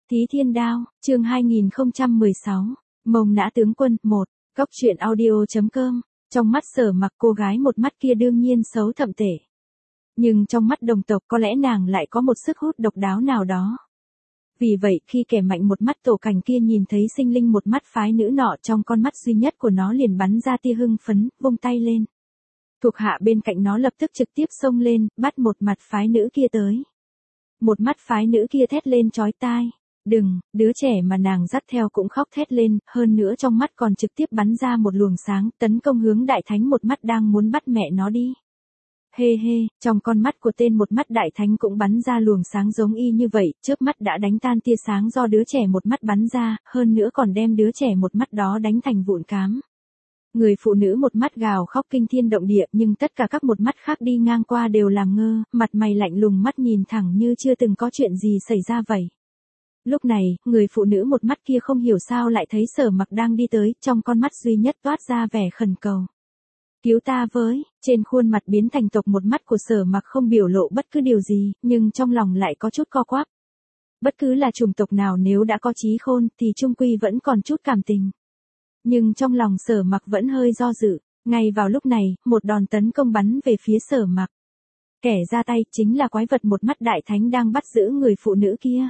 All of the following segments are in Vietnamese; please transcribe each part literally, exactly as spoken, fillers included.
Thí Thiên Đao, chương hai nghìn không trăm mười sáu, Mông Nã Tướng Quân, một, Cóc truyện audio.com, trong mắt Sở Mặc cô gái một mắt kia đương nhiên xấu thậm tệ. Nhưng trong mắt đồng tộc có lẽ nàng lại có một sức hút độc đáo nào đó. Vì vậy khi kẻ mạnh một mắt Tổ Cảnh kia nhìn thấy sinh linh một mắt phái nữ nọ trong con mắt duy nhất của nó liền bắn ra tia hưng phấn, vung tay lên. Thuộc hạ bên cạnh nó lập tức trực tiếp xông lên, bắt một mặt phái nữ kia tới. Một mắt phái nữ kia thét lên chói tai. Đừng, đứa trẻ mà nàng dắt theo cũng khóc thét lên, hơn nữa trong mắt còn trực tiếp bắn ra một luồng sáng, tấn công hướng đại thánh một mắt đang muốn bắt mẹ nó đi. Hê hê, trong con mắt của tên một mắt đại thánh cũng bắn ra luồng sáng giống y như vậy, chớp mắt đã đánh tan tia sáng do đứa trẻ một mắt bắn ra, hơn nữa còn đem đứa trẻ một mắt đó đánh thành vụn cám. Người phụ nữ một mắt gào khóc kinh thiên động địa nhưng tất cả các một mắt khác đi ngang qua đều làm ngơ, mặt mày lạnh lùng mắt nhìn thẳng như chưa từng có chuyện gì xảy ra vậy. Lúc này, người phụ nữ một mắt kia không hiểu sao lại thấy Sở Mặc đang đi tới, trong con mắt duy nhất toát ra vẻ khẩn cầu. Cứu ta với, trên khuôn mặt biến thành tộc một mắt của Sở Mặc không biểu lộ bất cứ điều gì, nhưng trong lòng lại có chút co quắp. Bất cứ là chủng tộc nào nếu đã có trí khôn thì chung quy vẫn còn chút cảm tình. Nhưng trong lòng Sở Mặc vẫn hơi do dự, ngay vào lúc này, một đòn tấn công bắn về phía Sở Mặc. Kẻ ra tay chính là quái vật một mắt đại thánh đang bắt giữ người phụ nữ kia.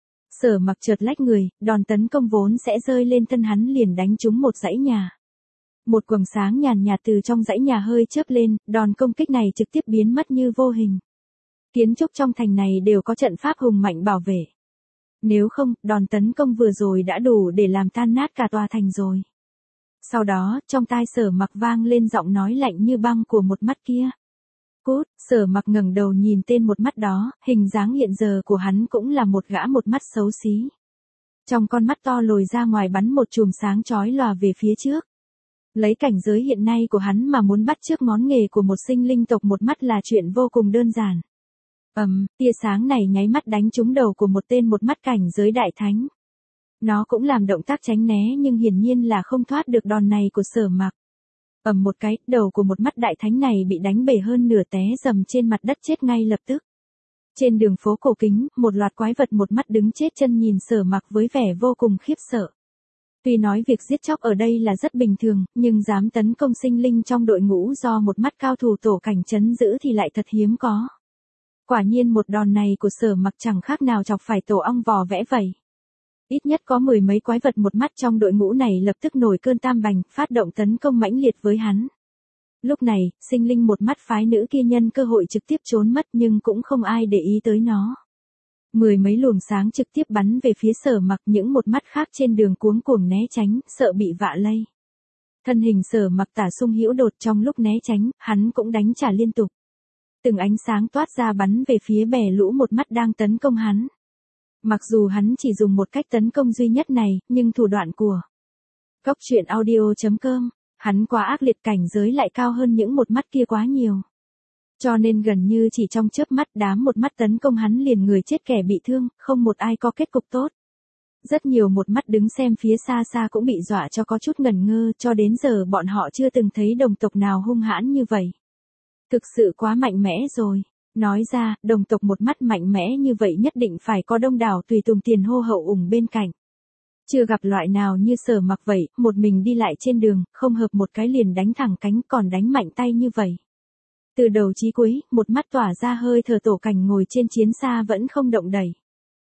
Sở Mặc chợt lách người, đòn tấn công vốn sẽ rơi lên thân hắn liền đánh trúng một dãy nhà. Một quầng sáng nhàn nhạt từ trong dãy nhà hơi chớp lên, đòn công kích này trực tiếp biến mất như vô hình. Kiến trúc trong thành này đều có trận pháp hùng mạnh bảo vệ. Nếu không, đòn tấn công vừa rồi đã đủ để làm tan nát cả tòa thành rồi. Sau đó, trong tai Sở Mặc vang lên giọng nói lạnh như băng của một mắt kia. Cút, Sở Mặc ngẩng đầu nhìn tên một mắt đó, hình dáng hiện giờ của hắn cũng là một gã một mắt xấu xí. Trong con mắt to lồi ra ngoài bắn một chùm sáng chói lòa về phía trước. Lấy cảnh giới hiện nay của hắn mà muốn bắt chước món nghề của một sinh linh tộc một mắt là chuyện vô cùng đơn giản. Ầm, um, tia sáng này nháy mắt đánh trúng đầu của một tên một mắt cảnh giới đại thánh. Nó cũng làm động tác tránh né nhưng hiển nhiên là không thoát được đòn này của Sở Mặc. Ầm một cái, đầu của một mắt đại thánh này bị đánh bể hơn nửa té rầm trên mặt đất chết ngay lập tức. Trên đường phố cổ kính, một loạt quái vật một mắt đứng chết chân nhìn Sở Mặc với vẻ vô cùng khiếp sợ. Tuy nói việc giết chóc ở đây là rất bình thường, nhưng dám tấn công sinh linh trong đội ngũ do một mắt cao thủ Tổ Cảnh trấn giữ thì lại thật hiếm có. Quả nhiên một đòn này của Sở Mặc chẳng khác nào chọc phải tổ ong vò vẽ vậy. Ít nhất có mười mấy quái vật một mắt trong đội ngũ này lập tức nổi cơn tam bành, phát động tấn công mãnh liệt với hắn. Lúc này, sinh linh một mắt phái nữ kia nhân cơ hội trực tiếp trốn mất nhưng cũng không ai để ý tới nó. Mười mấy luồng sáng trực tiếp bắn về phía Sở Mặc, những một mắt khác trên đường cuống cuồng né tránh, sợ bị vạ lây. Thân hình Sở Mặc tả sung hữu đột, trong lúc né tránh, hắn cũng đánh trả liên tục. Từng ánh sáng toát ra bắn về phía bè lũ một mắt đang tấn công hắn. Mặc dù hắn chỉ dùng một cách tấn công duy nhất này, nhưng thủ đoạn của Cóc truyện audio.com, hắn quá ác liệt, cảnh giới lại cao hơn những một mắt kia quá nhiều. Cho nên gần như chỉ trong chớp mắt đám một mắt tấn công hắn liền người chết kẻ bị thương, không một ai có kết cục tốt. Rất nhiều một mắt đứng xem phía xa xa cũng bị dọa cho có chút ngẩn ngơ, cho đến giờ bọn họ chưa từng thấy đồng tộc nào hung hãn như vậy. Thực sự quá mạnh mẽ rồi. Nói ra, đồng tộc một mắt mạnh mẽ như vậy nhất định phải có đông đảo tùy tùng tiền hô hậu ủng bên cạnh. Chưa gặp loại nào như Sở Mặc vậy, một mình đi lại trên đường, không hợp một cái liền đánh thẳng cánh còn đánh mạnh tay như vậy. Từ đầu chí cuối, một mắt tỏa ra hơi thở Tổ Cảnh ngồi trên chiến xa vẫn không động đẩy.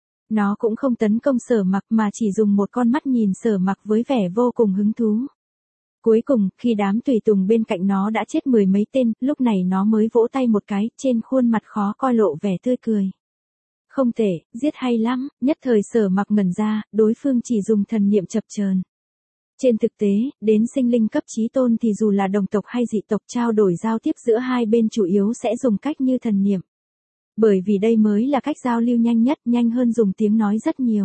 Nó cũng không tấn công Sở Mặc mà chỉ dùng một con mắt nhìn Sở Mặc với vẻ vô cùng hứng thú. Cuối cùng, khi đám tùy tùng bên cạnh nó đã chết mười mấy tên, lúc này nó mới vỗ tay một cái, trên khuôn mặt khó coi lộ vẻ tươi cười. Không tệ, giết hay lắm, nhất thời Sở Mặc ngẩn ra, đối phương chỉ dùng thần niệm chập chờn. Trên thực tế, đến sinh linh cấp chí tôn thì dù là đồng tộc hay dị tộc trao đổi giao tiếp giữa hai bên chủ yếu sẽ dùng cách như thần niệm. Bởi vì đây mới là cách giao lưu nhanh nhất, nhanh hơn dùng tiếng nói rất nhiều.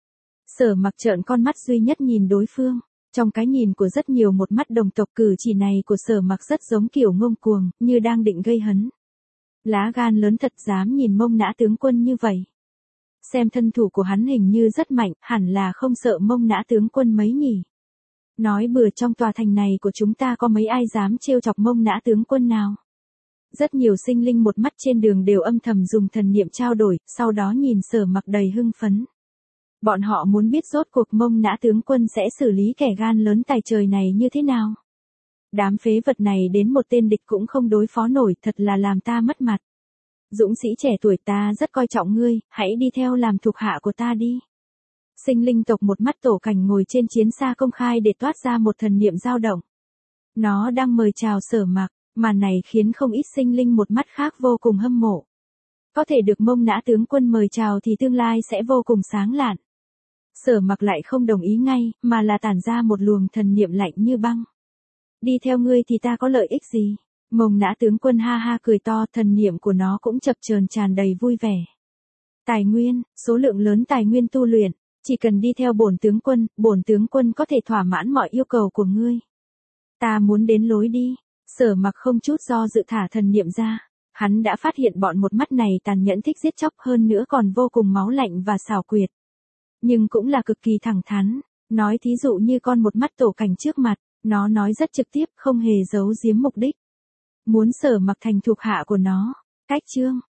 Sở Mặc trợn con mắt duy nhất nhìn đối phương. Trong cái nhìn của rất nhiều một mắt đồng tộc, cử chỉ này của Sở Mặc rất giống kiểu ngông cuồng, như đang định gây hấn. Lá gan lớn thật, dám nhìn Mông Nã Tướng Quân như vậy. Xem thân thủ của hắn hình như rất mạnh, hẳn là không sợ Mông Nã Tướng Quân mấy nhỉ. Nói bừa trong tòa thành này của chúng ta có mấy ai dám trêu chọc Mông Nã Tướng Quân nào. Rất nhiều sinh linh một mắt trên đường đều âm thầm dùng thần niệm trao đổi, sau đó nhìn Sở Mặc đầy hưng phấn. Bọn họ muốn biết rốt cuộc Mông Nã tướng quân sẽ xử lý kẻ gan lớn tài trời này như thế nào. Đám phế vật này đến một tên địch cũng không đối phó nổi, thật là làm ta mất mặt. Dũng sĩ trẻ tuổi, ta rất coi trọng ngươi, hãy đi theo làm thuộc hạ của ta đi. Sinh linh tộc một mắt tổ cảnh ngồi trên chiến xa công khai để toát ra một thần niệm dao động. Nó đang mời chào Sở Mặc, màn này khiến không ít sinh linh một mắt khác vô cùng hâm mộ. Có thể được Mông Nã tướng quân mời chào thì tương lai sẽ vô cùng sáng lạn. Sở Mặc lại không đồng ý ngay, mà là tản ra một luồng thần niệm lạnh như băng. Đi theo ngươi thì ta có lợi ích gì? Mông Nã tướng quân ha ha cười to, thần niệm của nó cũng chập chờn tràn đầy vui vẻ. Tài nguyên, số lượng lớn tài nguyên tu luyện, chỉ cần đi theo bổn tướng quân, bổn tướng quân có thể thỏa mãn mọi yêu cầu của ngươi. Ta muốn đến lối đi. Sở Mặc không chút do dự thả thần niệm ra. Hắn đã phát hiện bọn một mắt này tàn nhẫn thích giết chóc, hơn nữa còn vô cùng máu lạnh và xảo quyệt. Nhưng cũng là cực kỳ thẳng thắn. Nói thí dụ như con một mắt tổ cảnh trước mặt, nó nói rất trực tiếp, không hề giấu giếm mục đích. Muốn Sở Mặc thành thuộc hạ của nó. Cách chương